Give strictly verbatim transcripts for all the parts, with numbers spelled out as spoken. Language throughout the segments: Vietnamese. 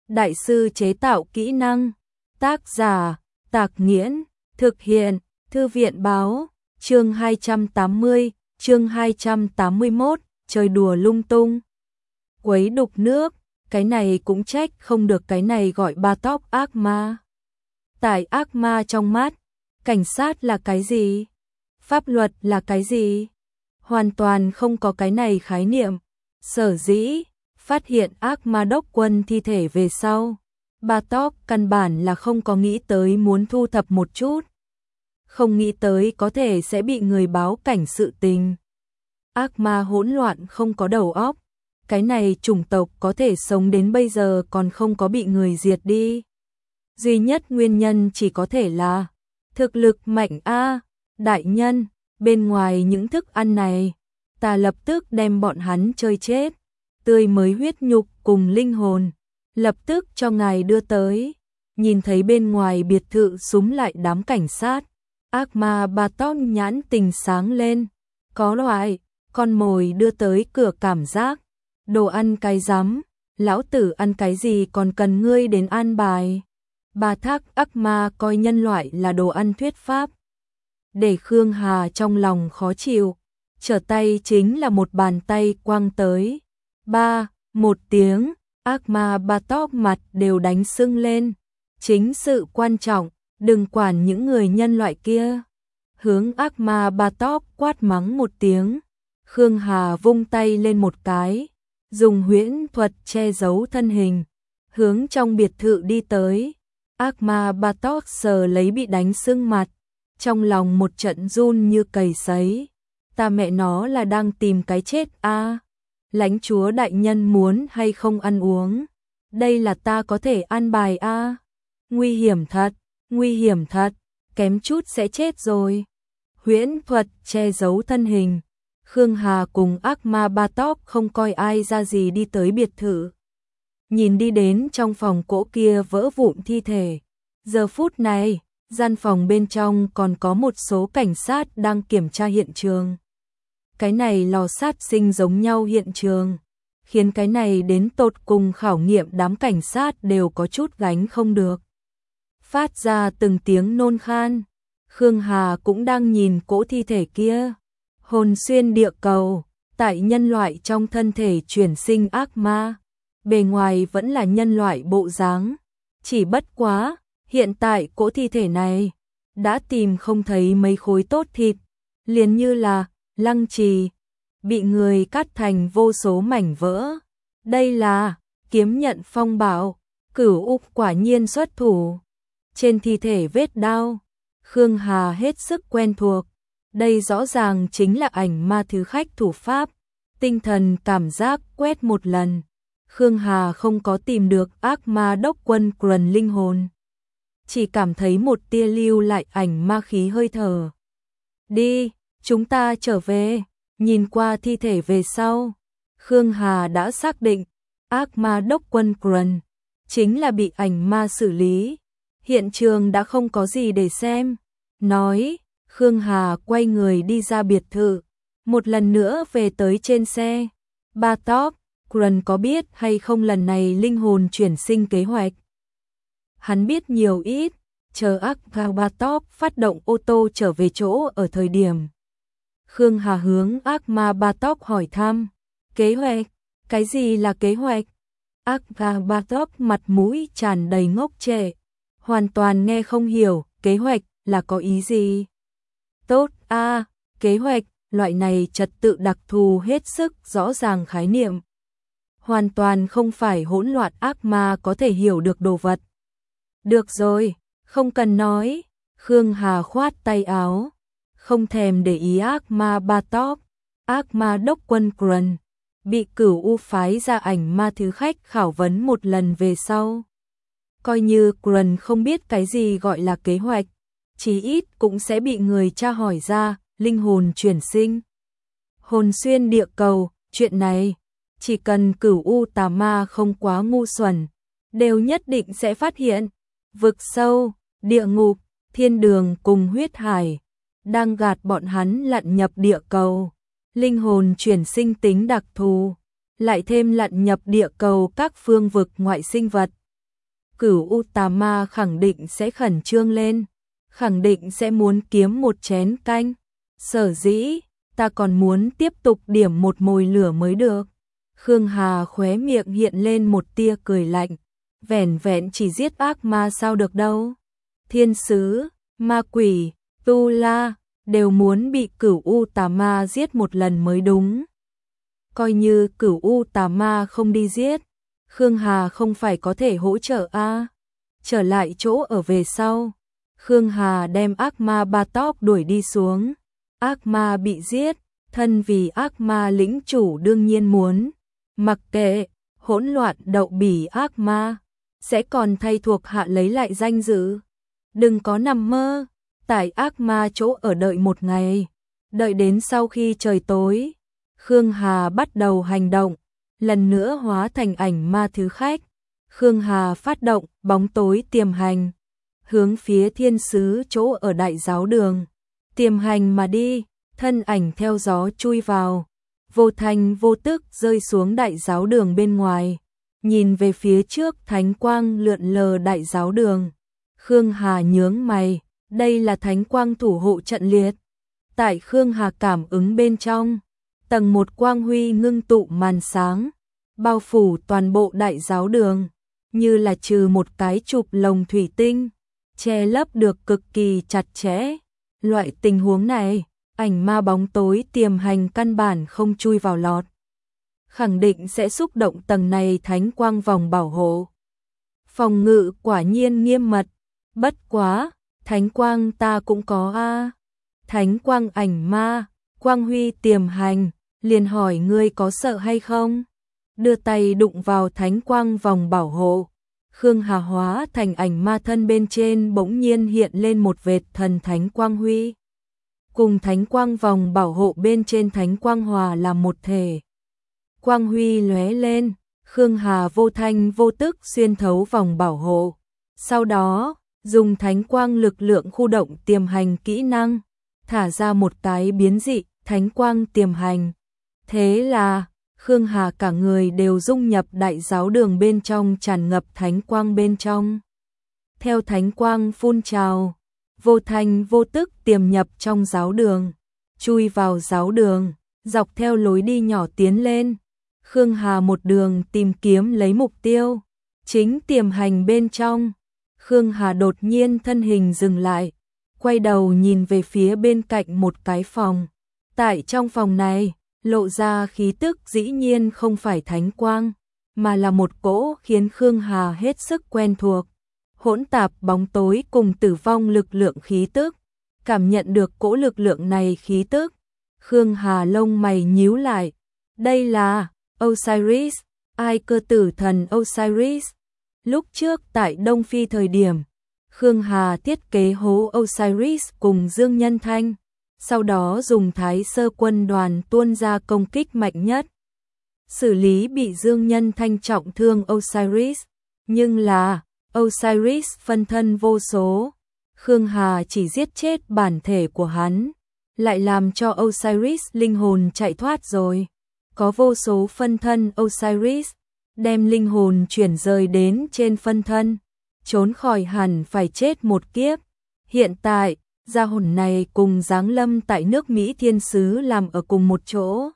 đại sư chế tạo kỹ năng. Tác giả, Tạc Nghiễn, thực hiện, Thư viện báo, chương hai trăm tám mươi, chương hai trăm tám mươi mốt, chơi đùa lung tung. Quấy đục nước, cái này cũng trách không được, cái này gọi ba tóc ác ma. Tại ác ma trong mắt, cảnh sát là cái gì? Pháp luật là cái gì? Hoàn toàn không có cái này khái niệm. Sở dĩ phát hiện ác ma đốc quân thi thể về sau, ba tóc căn bản là không có nghĩ tới muốn thu thập một chút. Không nghĩ tới có thể sẽ bị người báo cảnh sự tình. Ác ma hỗn loạn không có đầu óc. Cái này chủng tộc có thể sống đến bây giờ còn không có bị người diệt đi. Duy nhất nguyên nhân chỉ có thể là thực lực mạnh a. Đại nhân, bên ngoài những thức ăn này, ta lập tức đem bọn hắn chơi chết. Tươi mới huyết nhục cùng linh hồn, lập tức cho ngài đưa tới. Nhìn thấy bên ngoài biệt thự súng lại đám cảnh sát, ác ma ba tóc nhãn tình sáng lên. Có loại, con mồi đưa tới cửa cảm giác. Đồ ăn cái rắm, lão tử ăn cái gì còn cần ngươi đến an bài. Ba thác ác ma coi nhân loại là đồ ăn thuyết pháp. Để Khương Hà trong lòng khó chịu, trở tay chính là một bàn tay quăng tới. Ba, một tiếng, ác ma ba tóc mặt đều đánh sưng lên. Chính sự quan trọng, đừng quản những người nhân loại kia. Hướng ác ma ba tóc quát mắng một tiếng. Khương Hà vung tay lên một cái, dùng huyễn thuật che giấu thân hình, hướng trong biệt thự đi tới. Ác ma ba tóc sờ lấy bị đánh sưng mặt, trong lòng một trận run như cầy sấy. Ta mẹ nó là đang tìm cái chết a. À. Lãnh chúa đại nhân muốn hay không ăn uống? Đây là ta có thể an bài a. À. Nguy hiểm thật, nguy hiểm thật, kém chút sẽ chết rồi. Huyễn thuật che giấu thân hình. Khương Hà cùng ác ma ba tóc không coi ai ra gì đi tới biệt thự. Nhìn đi đến trong phòng cỗ kia vỡ vụn thi thể. Giờ phút này, gian phòng bên trong còn có một số cảnh sát đang kiểm tra hiện trường. Cái này lò sát sinh giống nhau hiện trường, khiến cái này đến tột cùng khảo nghiệm đám cảnh sát đều có chút gánh không được. Phát ra từng tiếng nôn khan. Khương Hà cũng đang nhìn cỗ thi thể kia. Hồn xuyên địa cầu, tại nhân loại trong thân thể chuyển sinh ác ma. Bề ngoài vẫn là nhân loại bộ dáng, chỉ bất quá, hiện tại cỗ thi thể này đã tìm không thấy mấy khối tốt thịt, liền như là lăng trì, bị người cắt thành vô số mảnh vỡ. Đây là kiếm nhận phong bảo, Cửu Úc quả nhiên xuất thủ. Trên thi thể vết đao, Khương Hà hết sức quen thuộc. Đây rõ ràng chính là ảnh ma thứ khách thủ pháp. Tinh thần cảm giác quét một lần, Khương Hà không có tìm được ác ma đốc quân quần linh hồn. Chỉ cảm thấy một tia lưu lại ảnh ma khí hơi thở. Đi, chúng ta trở về. Nhìn qua thi thể về sau, Khương Hà đã xác định ác ma đốc quân quần chính là bị ảnh ma xử lý. Hiện trường đã không có gì để xem. Nói, Khương Hà quay người đi ra biệt thự, một lần nữa về tới trên xe. Ba tóc, Quần có biết hay không lần này linh hồn chuyển sinh kế hoạch? Hắn biết nhiều ít, chờ ác ma ba tóc phát động ô tô trở về chỗ ở thời điểm. Khương Hà hướng ác ma ba tóc hỏi thăm, kế hoạch, cái gì là kế hoạch? Ác ma ba tóc mặt mũi tràn đầy ngốc trệ, hoàn toàn nghe không hiểu, kế hoạch là có ý gì? Tốt a, à, kế hoạch, loại này trật tự đặc thù hết sức rõ ràng khái niệm. Hoàn toàn không phải hỗn loạn ác ma có thể hiểu được đồ vật. Được rồi, không cần nói. Khương Hà khoát tay áo, không thèm để ý ác ma ba tóc. Ác ma đốc quân Quần bị Cửu U phái ra ảnh ma thứ khách khảo vấn một lần về sau. Coi như Quần không biết cái gì gọi là kế hoạch, chí ít cũng sẽ bị người tra hỏi ra. Linh hồn chuyển sinh, hồn xuyên địa cầu, chuyện này chỉ cần Cửu U tà ma không quá ngu xuẩn, đều nhất định sẽ phát hiện. Vực sâu, địa ngục, thiên đường cùng huyết hải đang gạt bọn hắn lặn nhập địa cầu. Linh hồn chuyển sinh tính đặc thù, lại thêm lặn nhập địa cầu các phương vực ngoại sinh vật, Cửu U tà ma khẳng định sẽ khẩn trương lên, khẳng định sẽ muốn kiếm một chén canh. Sở dĩ, ta còn muốn tiếp tục điểm một mồi lửa mới được. Khương Hà khóe miệng hiện lên một tia cười lạnh. Vẻn vẹn chỉ giết ác ma sao được đâu. Thiên sứ, ma quỷ, tu la, đều muốn bị Cửu U tà ma giết một lần mới đúng. Coi như Cửu U tà ma không đi giết, Khương Hà không phải có thể hỗ trợ a? À? Trở lại chỗ ở về sau, Khương Hà đem ác ma ba tóc đuổi đi xuống. Ác ma bị giết, thân vì ác ma lĩnh chủ đương nhiên muốn mặc kệ hỗn loạn đậu bỉ ác ma, sẽ còn thay thuộc hạ lấy lại danh dự. Đừng có nằm mơ, tại ác ma chỗ ở đợi một ngày, đợi đến sau khi trời tối, Khương Hà bắt đầu hành động, lần nữa hóa thành ảnh ma thứ khách. Khương Hà phát động bóng tối tiềm hành, hướng phía thiên sứ chỗ ở đại giáo đường, tiềm hành mà đi, thân ảnh theo gió chui vào, vô thanh vô tức rơi xuống đại giáo đường bên ngoài, nhìn về phía trước thánh quang lượn lờ đại giáo đường. Khương Hà nhướng mày, đây là thánh quang thủ hộ trận liệt. Tại Khương Hà cảm ứng bên trong, tầng một quang huy ngưng tụ màn sáng, bao phủ toàn bộ đại giáo đường, như là trừ một cái chụp lồng thủy tinh, che lấp được cực kỳ chặt chẽ. Loại tình huống này, ảnh ma bóng tối tiềm hành căn bản không chui vào lọt. Khẳng định sẽ xúc động tầng này thánh quang vòng bảo hộ. Phòng ngự quả nhiên nghiêm mật, bất quá, thánh quang ta cũng có a. Thánh quang ảnh ma, quang huy tiềm hành, liền hỏi ngươi có sợ hay không? Đưa tay đụng vào thánh quang vòng bảo hộ. Khương Hà hóa thành ảnh ma thân bên trên bỗng nhiên hiện lên một vệt thần thánh quang huy. Cùng thánh quang vòng bảo hộ bên trên thánh quang hòa làm một thể. Quang huy lóe lên, Khương Hà vô thanh vô tức xuyên thấu vòng bảo hộ. Sau đó, dùng thánh quang lực lượng khu động tiềm hành kỹ năng, thả ra một cái biến dị, thánh quang tiềm hành. Thế là, Khương Hà cả người đều dung nhập đại giáo đường bên trong, tràn ngập thánh quang bên trong. Theo thánh quang phun trào, vô thanh vô tức tiềm nhập trong giáo đường, chui vào giáo đường, dọc theo lối đi nhỏ tiến lên. Khương Hà một đường tìm kiếm lấy mục tiêu, chính tiềm hành bên trong. Khương Hà đột nhiên thân hình dừng lại, quay đầu nhìn về phía bên cạnh một cái phòng. Tại trong phòng này, lộ ra khí tức dĩ nhiên không phải thánh quang, mà là một cỗ khiến Khương Hà hết sức quen thuộc. Hỗn tạp bóng tối cùng tử vong lực lượng khí tức. Cảm nhận được cỗ lực lượng này khí tức, Khương Hà lông mày nhíu lại. Đây là Osiris, ai cơ tử thần Osiris. Lúc trước tại Đông Phi thời điểm, Khương Hà thiết kế hố Osiris cùng Dương Nhân Thanh, sau đó dùng Thái Sơ quân đoàn tuôn ra công kích mạnh nhất, xử lý bị Dương Nhân Thanh trọng thương Osiris. Nhưng là Osiris phân thân vô số, Khương Hà chỉ giết chết bản thể của hắn, lại làm cho Osiris linh hồn chạy thoát rồi. Có vô số phân thân Osiris, đem linh hồn chuyển rời đến trên phân thân, trốn khỏi hẳn phải chết một kiếp. Hiện tại, gia hồn này cùng giáng lâm tại nước Mỹ thiên sứ làm ở cùng một chỗ.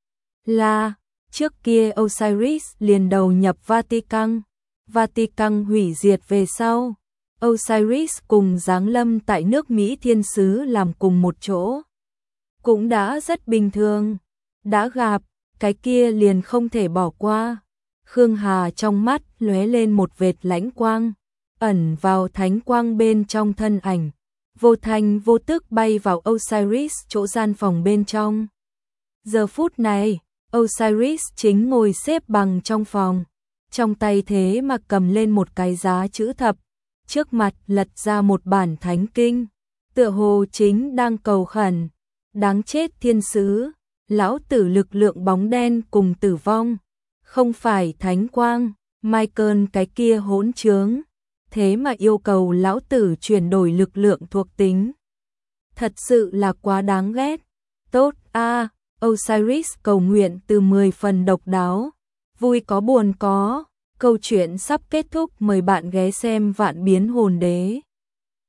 Là, trước kia Osiris liền đầu nhập Vatican, Vatican hủy diệt về sau, Osiris cùng giáng lâm tại nước Mỹ thiên sứ làm cùng một chỗ. Cũng đã rất bình thường, đã gặp, cái kia liền không thể bỏ qua. Khương Hà trong mắt lóe lên một vệt lãnh quang, ẩn vào thánh quang bên trong thân ảnh, vô thanh vô tức bay vào Osiris chỗ gian phòng bên trong. Giờ phút này, Osiris chính ngồi xếp bằng trong phòng, trong tay thế mà cầm lên một cái giá chữ thập, trước mặt lật ra một bản thánh kinh, tựa hồ chính đang cầu khẩn. Đáng chết thiên sứ, lão tử lực lượng bóng đen cùng tử vong, không phải thánh quang, Michael cái kia hỗn trướng, thế mà yêu cầu lão tử chuyển đổi lực lượng thuộc tính. Thật sự là quá đáng ghét. Tốt a, à, Osiris cầu nguyện từ mười phần độc đáo, vui có buồn có, Câu chuyện sắp kết thúc, mời bạn ghé xem Vạn Biến Hồn Đế.